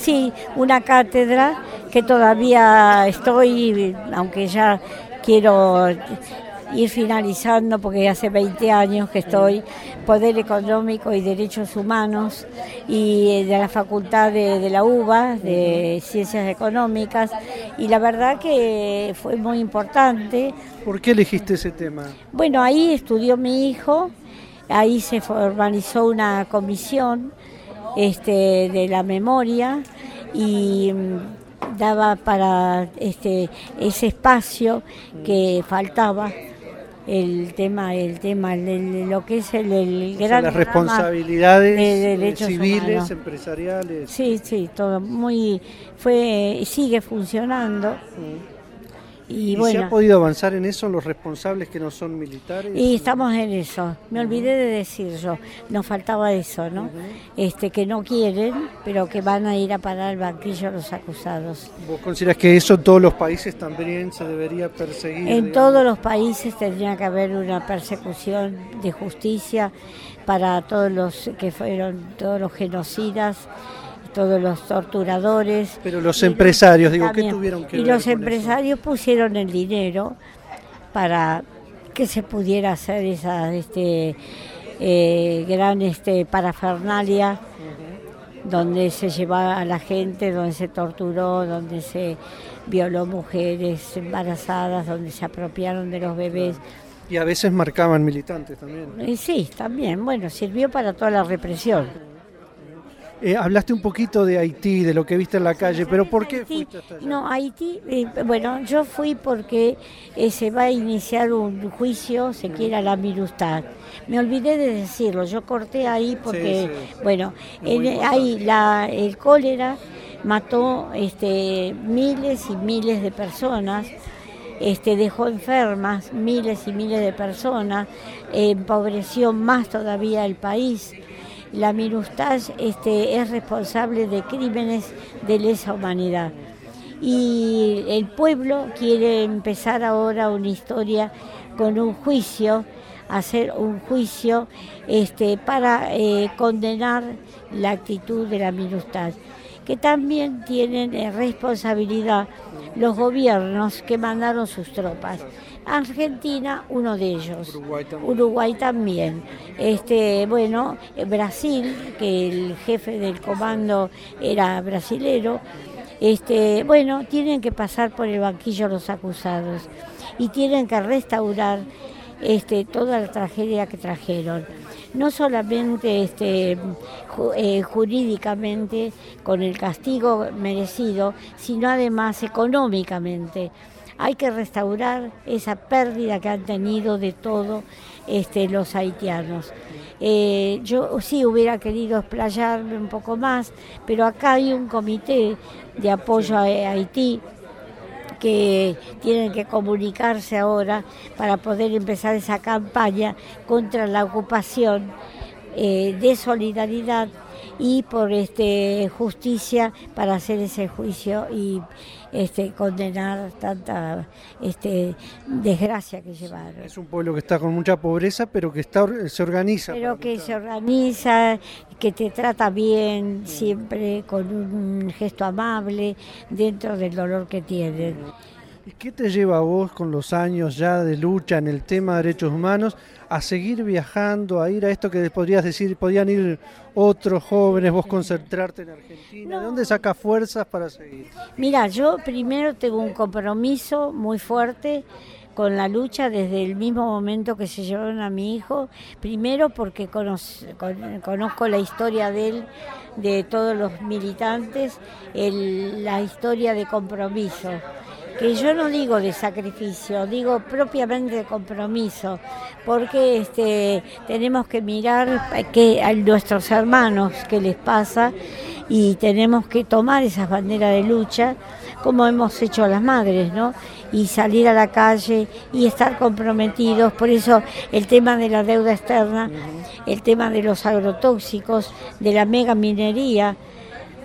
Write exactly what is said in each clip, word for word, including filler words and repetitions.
sí, una cátedra que todavía estoy, aunque ya quiero ir finalizando porque hace veinte años que estoy, Poder Económico y Derechos Humanos, y de la Facultad de, de la UBA, de Ciencias Económicas, y la verdad que fue muy importante. ¿Por qué elegiste ese tema? Bueno, ahí estudió mi hijo, ahí se formalizó una comisión este, de la memoria y daba para este, ese espacio que faltaba. El tema, el tema, el, el, lo que es el, el o gran sea, las responsabilidades de derechos civiles, humanos. empresariales. Sí, sí, todo muy, fue, sigue funcionando. Mm. Y, ¿Y bueno, se ha podido avanzar en eso los responsables que no son militares? Y estamos en eso. Me olvidé de decir yo, nos faltaba eso, ¿no? Uh-huh. Este, que no quieren, pero que van a ir a parar al banquillo a los acusados. ¿Vos considerás que eso en todos los países también se debería perseguir? En digamos? todos los países tendría que haber una persecución de justicia para todos los que fueron, todos los genocidas, todos los torturadores. Pero los empresarios, digo, también, ¿qué tuvieron que y ver los con empresarios eso? pusieron el dinero para que se pudiera hacer esa este, eh, gran este, parafernalia, uh-huh. donde se llevaba a la gente, donde se torturó, donde se violó mujeres embarazadas, donde se apropiaron de los bebés. Y a veces marcaban militantes también. Y sí, también, bueno, sirvió para toda la represión. Eh, hablaste un poquito de Haití, de lo que viste en la calle, pero ¿por qué Haití, fuiste hasta allá? No, Haití, eh, bueno, yo fui porque eh, se va a iniciar un juicio, se quiere a la Minustah. Me olvidé de decirlo, yo corté ahí porque, sí, sí, bueno, en, ahí la, el cólera mató este, miles y miles de personas. Este, dejó enfermas miles y miles de personas, eh, empobreció más todavía el país. La Minustah este, es responsable de crímenes de lesa humanidad. Y el pueblo quiere empezar ahora una historia con un juicio, hacer un juicio este, para eh, condenar la actitud de la Minustah, que también tienen eh, responsabilidad los gobiernos que mandaron sus tropas. Argentina, uno de ellos. Uruguay también. Uruguay también. Este, bueno, Brasil, que el jefe del comando era brasilero. Este, bueno, tienen que pasar por el banquillo los acusados y tienen que restaurar este, toda la tragedia que trajeron. No solamente este, ju, eh, jurídicamente con el castigo merecido, sino además económicamente. Hay que restaurar esa pérdida que han tenido de todo este, los haitianos. Eh, yo sí hubiera querido explayarme un poco más, pero acá hay un comité de apoyo a Haití que tienen que comunicarse ahora para poder empezar esa campaña contra la ocupación, eh, de solidaridad y por este justicia para hacer ese juicio y este condenar tanta este desgracia que llevaron. Es un pueblo que está con mucha pobreza, pero que está se organiza. Pero que estar. se organiza, que te trata bien, siempre con un gesto amable, dentro del dolor que tienen. ¿Y qué te lleva a vos con los años ya de lucha en el tema de derechos humanos a seguir viajando, a ir a esto que podrías decir, podían ir otros jóvenes, vos concentrarte en Argentina? No. ¿De dónde sacas fuerzas para seguir? Mira, yo primero tengo un compromiso muy fuerte con la lucha desde el mismo momento que se llevaron a mi hijo, primero porque conozco, conozco la historia de él, de todos los militantes, el, la historia de compromiso, que yo no digo de sacrificio, digo propiamente de compromiso, porque este, tenemos que mirar que a nuestros hermanos qué les pasa y tenemos que tomar esas banderas de lucha, como hemos hecho las madres, ¿no? Y salir a la calle y estar comprometidos. Por eso el tema de la deuda externa, el tema de los agrotóxicos, de la megaminería,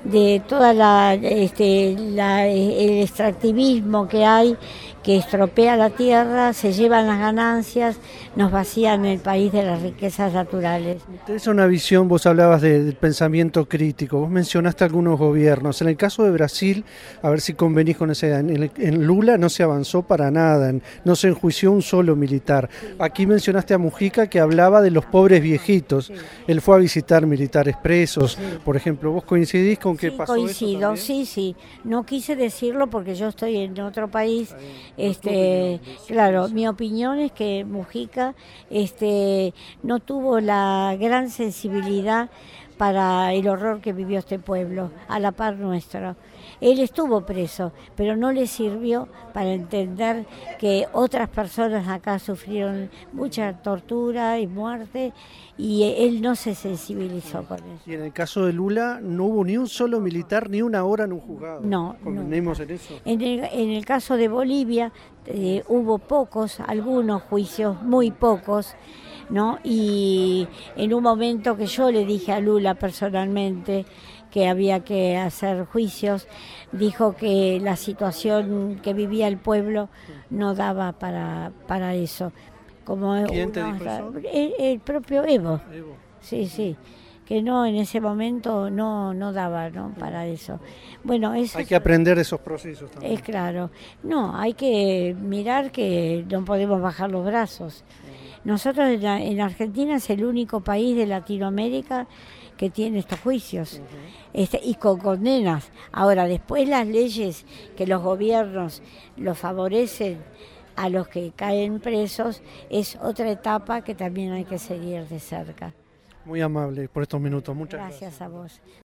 de toda la, este, la, el extractivismo que hay, que estropea la tierra, se llevan las ganancias, nos vacían el país de las riquezas naturales. Es una visión, vos hablabas de, del pensamiento crítico, vos mencionaste algunos gobiernos. En el caso de Brasil, a ver si convenís con esa idea, en, en Lula no se avanzó para nada, en, no se enjuició un solo militar. Aquí mencionaste a Mujica, que hablaba de los pobres viejitos. Él fue a visitar militares presos, por ejemplo. ¿Vos coincidís con que Sí, pasó coincido, eso sí, sí. No quise decirlo porque yo estoy en otro país. Este, claro, mi opinión es que Mujica este, no tuvo la gran sensibilidad para el horror que vivió este pueblo, a la par nuestra. Él estuvo preso, pero no le sirvió para entender que otras personas acá sufrieron mucha tortura y muerte, y él no se sensibilizó con eso. Y en el caso de Lula no hubo ni un solo militar, ni una hora en un juzgado. No, ¿Convenimos no. en eso? En el, en el caso de Bolivia eh, hubo pocos, algunos juicios, muy pocos, ¿no? Y en un momento que yo le dije a Lula personalmente que había que hacer juicios, dijo que la situación que vivía el pueblo no daba para, para eso. Como ¿Quién te uno, dijo eso? El, el propio Evo. Evo. Sí, sí, que no, en ese momento no, no daba, ¿no? Para eso. Bueno, eso hay que aprender de esos procesos también. Es claro. No, hay que mirar que no podemos bajar los brazos. Nosotros en, la, en Argentina es el único país de Latinoamérica que tiene estos juicios, uh-huh. este, y con condenas. Ahora, después las leyes que los gobiernos los favorecen a los que caen presos es otra etapa que también hay que seguir de cerca. Muy amable por estos minutos. Muchas gracias. Gracias a vos.